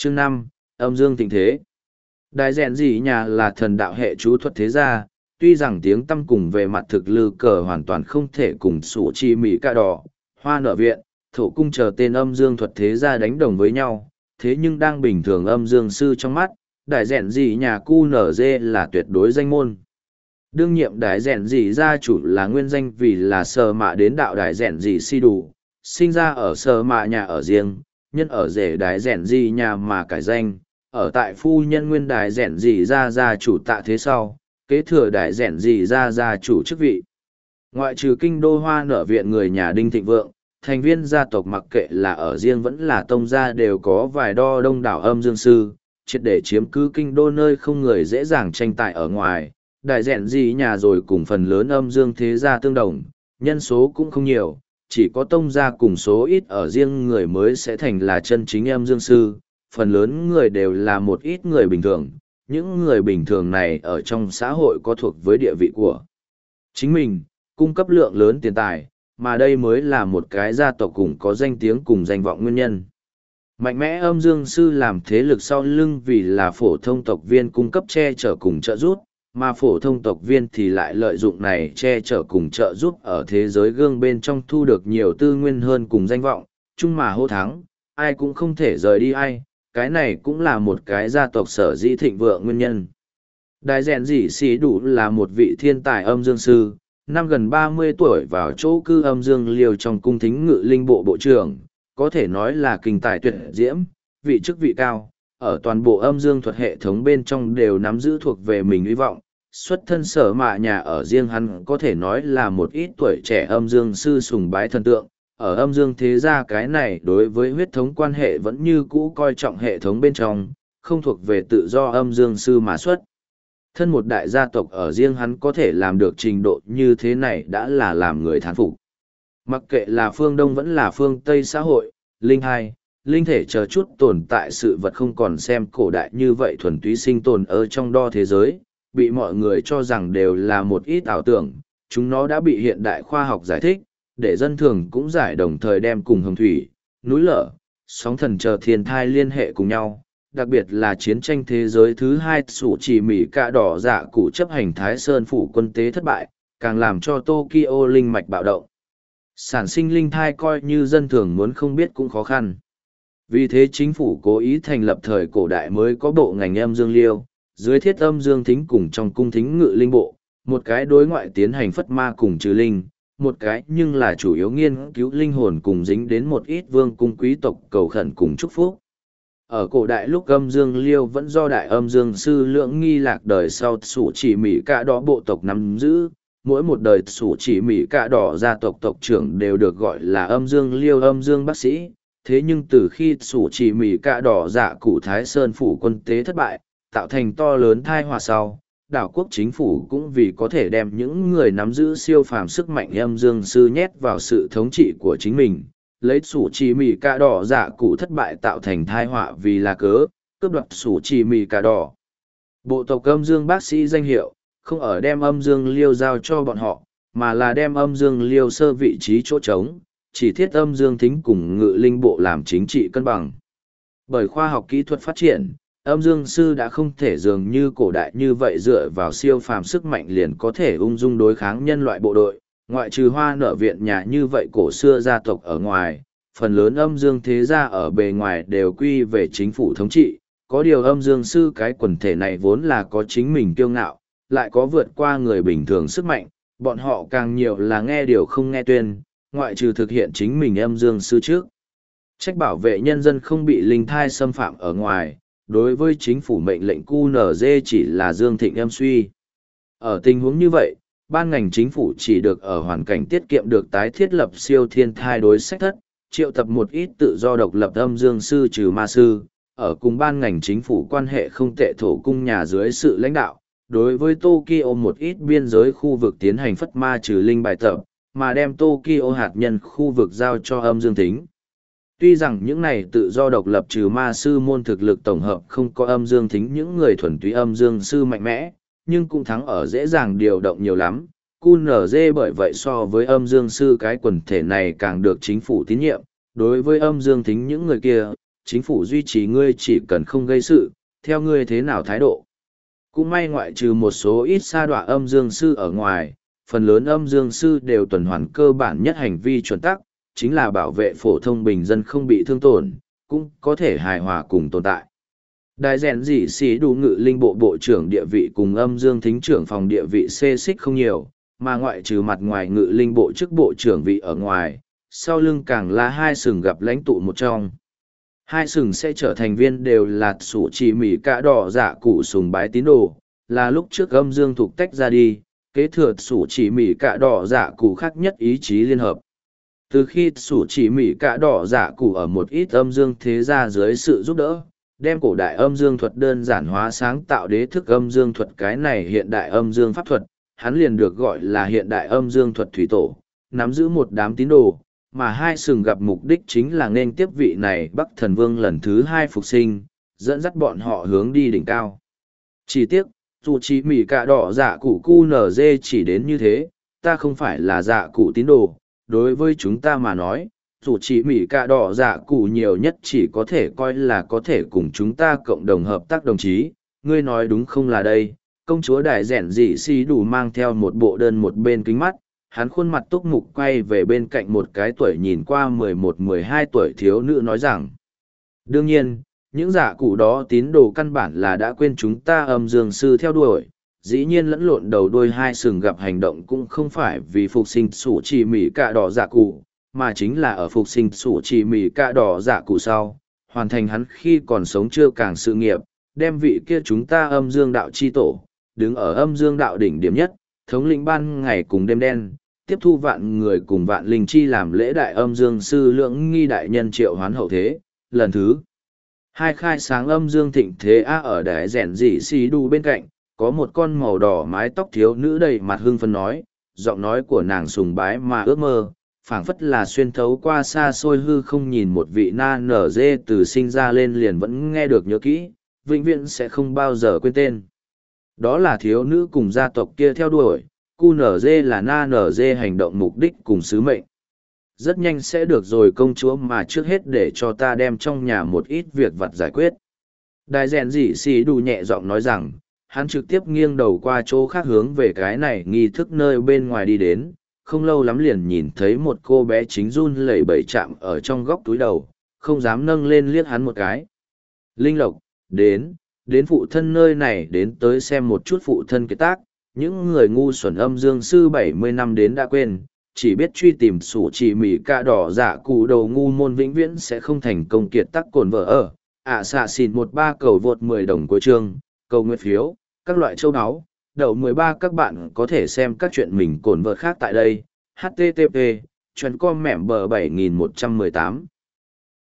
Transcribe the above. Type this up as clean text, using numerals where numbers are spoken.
Chương 5, âm dương tình thế. Đại rèn gì nhà là thần đạo hệ chú thuật thế gia, tuy rằng tiếng tăm cùng về mặt thực lư cờ hoàn toàn không thể cùng sủ chi mỹ ca đỏ, hoa nở viện, thổ cung chờ tên âm dương thuật thế gia đánh đồng với nhau, thế nhưng đang bình thường âm dương sư trong mắt, đại rèn gì nhà cu nở dê là tuyệt đối danh môn. Đương nhiệm đại rèn gì gia chủ là nguyên danh vì là sờ mạ đến đạo đại rèn gì si đủ, sinh ra ở sờ mạ nhà ở riêng, nhân ở rể đại rèn gì nhà mà cải danh, ở tại phu nhân nguyên đại rèn gì gia chủ tạ thế sau, kế thừa đại rèn gì gia chủ chức vị. Ngoại trừ kinh đô hoa nở viện người nhà Đinh Thịnh Vượng, thành viên gia tộc mặc kệ là ở riêng vẫn là tông gia đều có vài đo đông đảo âm dương sư, triệt để chiếm cứ kinh đô nơi không người dễ dàng tranh tài ở ngoài. Đại rèn gì nhà rồi cùng phần lớn âm dương thế gia tương đồng, nhân số cũng không nhiều, chỉ có tông gia cùng số ít ở riêng người mới sẽ thành là chân chính âm dương sư, phần lớn người đều là một ít người bình thường, những người bình thường này ở trong xã hội có thuộc với địa vị của chính mình, cung cấp lượng lớn tiền tài, mà đây mới là một cái gia tộc cùng có danh tiếng cùng danh vọng nguyên nhân. Mạnh mẽ âm dương sư làm thế lực sau lưng vì là phổ thông tộc viên cung cấp che chở cùng trợ giúp, mà phổ thông tộc viên thì lại lợi dụng này che chở cùng trợ giúp ở thế giới gương bên trong thu được nhiều tư nguyên hơn cùng danh vọng, chung mà hô thắng, ai cũng không thể rời đi ai, cái này cũng là một cái gia tộc sở dĩ thịnh vượng nguyên nhân. Đại rèn dị sĩ đủ là một vị thiên tài âm dương sư, năm gần 30 tuổi vào chỗ cư âm dương liều trong cung thính ngự linh bộ bộ trưởng, có thể nói là kinh tài tuyệt diễm, vị chức vị cao, ở toàn bộ âm dương thuật hệ thống bên trong đều nắm giữ thuộc về mình hy vọng. Xuất thân sở mạ nhà ở riêng hắn có thể nói là một ít tuổi trẻ âm dương sư sùng bái thần tượng, ở âm dương thế gia cái này đối với huyết thống quan hệ vẫn như cũ coi trọng hệ thống bên trong, không thuộc về tự do âm dương sư mà xuất. Thân một đại gia tộc ở riêng hắn có thể làm được trình độ như thế này đã là làm người thán phục. Mặc kệ là phương Đông vẫn là phương Tây xã hội, linh hai, linh thể chờ chút tồn tại sự vật không còn xem cổ đại như vậy thuần túy sinh tồn ở trong đo thế giới, bị mọi người cho rằng đều là một ít ảo tưởng, chúng nó đã bị hiện đại khoa học giải thích, để dân thường cũng giải đồng thời đem cùng hồng thủy, núi lở, sóng thần chờ thiên thai liên hệ cùng nhau. Đặc biệt là chiến tranh thế giới thứ hai sủ chỉ Mỹ cạ đỏ dạ cụ chấp hành Thái Sơn phủ quân tế thất bại, càng làm cho Tokyo linh mạch bạo động. Sản sinh linh thai coi như dân thường muốn không biết cũng khó khăn. Vì thế chính phủ cố ý thành lập thời cổ đại mới có bộ ngành âm dương liêu, dưới thiết âm dương thính cùng trong cung thính ngự linh bộ, một cái đối ngoại tiến hành phất ma cùng trừ linh, một cái nhưng là chủ yếu nghiên cứu linh hồn cùng dính đến một ít vương cung quý tộc cầu khẩn cùng chúc phúc. Ở cổ đại lúc âm dương liêu vẫn do đại âm dương sư lưỡng nghi lạc đời sau sủ chỉ Mỹ cạ đỏ bộ tộc nắm giữ, mỗi một đời sủ chỉ Mỹ cạ đỏ gia tộc tộc trưởng đều được gọi là âm dương liêu âm dương bác sĩ. Thế nhưng từ khi sủ chỉ Mỹ cạ đỏ dạ cụ Thái Sơn phủ quân tế thất bại, tạo thành to lớn thai họa sau, đảo quốc chính phủ cũng vì có thể đem những người nắm giữ siêu phàm sức mạnh âm dương sư nhét vào sự thống trị của chính mình, lấy sủ chỉ Mỹ cạ đỏ dạ cụ thất bại tạo thành thai họa vì là cớ, cướp đoạt sủ chỉ Mỹ cạ đỏ. Bộ tộc âm dương bác sĩ danh hiệu, không ở đem âm dương liêu giao cho bọn họ, mà là đem âm dương liêu sơ vị trí chỗ trống, chỉ thiết âm dương thính cùng ngự linh bộ làm chính trị cân bằng. Bởi khoa học kỹ thuật phát triển, âm dương sư đã không thể dường như cổ đại như vậy dựa vào siêu phàm sức mạnh liền có thể ung dung đối kháng nhân loại bộ đội, ngoại trừ hoa nở viện nhà như vậy cổ xưa gia tộc ở ngoài, phần lớn âm dương thế gia ở bề ngoài đều quy về chính phủ thống trị, có điều âm dương sư cái quần thể này vốn là có chính mình kiêu ngạo, lại có vượt qua người bình thường sức mạnh, bọn họ càng nhiều là nghe điều không nghe tuyên, ngoại trừ thực hiện chính mình âm dương sư trước. Trách bảo vệ nhân dân không bị linh thai xâm phạm ở ngoài, đối với chính phủ mệnh lệnh QNZ chỉ là dương thịnh âm suy. Ở tình huống như vậy, ban ngành chính phủ chỉ được ở hoàn cảnh tiết kiệm được tái thiết lập siêu thiên thai đối sách thất, triệu tập một ít tự do độc lập âm dương sư trừ ma sư, ở cùng ban ngành chính phủ quan hệ không tệ thổ cung nhà dưới sự lãnh đạo, đối với Tokyo một ít biên giới khu vực tiến hành phất ma trừ linh bài tập, mà đem Tokyo hạt nhân khu vực giao cho âm dương thính. Tuy rằng những này tự do độc lập trừ ma sư môn thực lực tổng hợp không có âm dương thính những người thuần túy âm dương sư mạnh mẽ, nhưng cũng thắng ở dễ dàng điều động nhiều lắm. QNZ bởi vậy so với âm dương sư cái quần thể này càng được chính phủ tín nhiệm, đối với âm dương thính những người kia, chính phủ duy trì ngươi chỉ cần không gây sự, theo ngươi thế nào thái độ. Cũng may ngoại trừ một số ít sa đọa âm dương sư ở ngoài, phần lớn âm dương sư đều tuần hoàn cơ bản nhất hành vi chuẩn tắc, chính là bảo vệ phổ thông bình dân không bị thương tổn, cũng có thể hài hòa cùng tồn tại. Đại rèn dị sĩ đủ ngự linh bộ bộ trưởng địa vị cùng âm dương thính trưởng phòng địa vị xê xích không nhiều, mà ngoại trừ mặt ngoài ngự linh bộ chức bộ trưởng vị ở ngoài, sau lưng càng là hai sừng gặp lãnh tụ một trong. Hai sừng sẽ trở thành viên đều là sủ chỉ mỉ cả đỏ dạ cụ sùng bái tín đồ, là lúc trước âm dương thục tách ra đi, kế thừa sủ chỉ mỉ cả đỏ dạ cụ khác nhất ý chí liên hợp. Từ khi sủ chỉ mỉ cả đỏ dạ cụ ở một ít âm dương thế gia dưới sự giúp đỡ, đem cổ đại âm dương thuật đơn giản hóa sáng tạo đế thức âm dương thuật, cái này hiện đại âm dương pháp thuật, hắn liền được gọi là hiện đại âm dương thuật thủy tổ, nắm giữ một đám tín đồ, mà hai sừng gặp mục đích chính là nên tiếp vị này Bắc Thần Vương lần thứ hai phục sinh, dẫn dắt bọn họ hướng đi đỉnh cao. Chỉ tiếc, dù chỉ mỉ cả đỏ dạ cụ QNZ chỉ đến như thế, ta không phải là dạ cụ tín đồ, đối với chúng ta mà nói, dù chỉ mỉ cả đỏ dạ cụ nhiều nhất chỉ có thể coi là có thể cùng chúng ta cộng đồng hợp tác đồng chí, ngươi nói đúng không là đây. Công chúa đại rẻn dị si đủ mang theo một bộ đơn một bên kính mắt, hắn khuôn mặt túc mục quay về bên cạnh một cái tuổi nhìn qua 11-12 tuổi thiếu nữ nói rằng, đương nhiên, những giả cụ đó tín đồ căn bản là đã quên chúng ta âm dương sư theo đuổi, dĩ nhiên lẫn lộn đầu đôi hai sừng gặp hành động cũng không phải vì phục sinh sủ chỉ mỉ cạ đỏ giả cụ, mà chính là ở phục sinh sủ chỉ mỉ cạ đỏ giả cụ sau, hoàn thành hắn khi còn sống chưa càng sự nghiệp, đem vị kia chúng ta âm dương đạo chi tổ, đứng ở âm dương đạo đỉnh điểm nhất, thống lĩnh ban ngày cùng đêm đen, tiếp thu vạn người cùng vạn linh chi làm lễ đại âm dương sư lưỡng nghi đại nhân triệu hoán hậu thế, lần thứ hai khai sáng âm dương thịnh thế ở đài rèn dị xì đu bên cạnh, có một con màu đỏ mái tóc thiếu nữ đầy mặt hưng phấn nói, giọng nói của nàng sùng bái mà ước mơ, phảng phất là xuyên thấu qua xa xôi hư không nhìn một vị na nở dê từ sinh ra lên liền vẫn nghe được nhớ kỹ, vĩnh viễn sẽ không bao giờ quên tên. Đó là thiếu nữ cùng gia tộc kia theo đuổi, QNZ là na nở dê hành động mục đích cùng sứ mệnh. Rất nhanh sẽ được rồi công chúa, mà trước hết để cho ta đem trong nhà một ít việc vặt giải quyết. Đại rèn dị xì đủ nhẹ giọng nói rằng, hắn trực tiếp nghiêng đầu qua chỗ khác hướng về cái này nghi thức nơi bên ngoài đi đến, không lâu lắm liền nhìn thấy một cô bé chính run lẩy bẩy chạm ở trong góc túi đầu, không dám nâng lên liếc hắn một cái. Linh Lộc, đến phụ thân nơi này đến tới xem một chút phụ thân cái tác, những người ngu xuẩn âm dương sư 70 năm đến đã quên, chỉ biết truy tìm sủ chỉ mỉ ca đỏ giả cụ đầu ngu môn vĩnh viễn sẽ không thành công kiệt tác cồn vợ ở. Xạ xịn 13 cầu vượt 10 đồng của chương, cầu nguyện phiếu, các loại châu áo, đậu 13 các bạn có thể xem các chuyện mình cồn vợ khác tại đây. HTTP, chuyến com mẻm bờ 7118.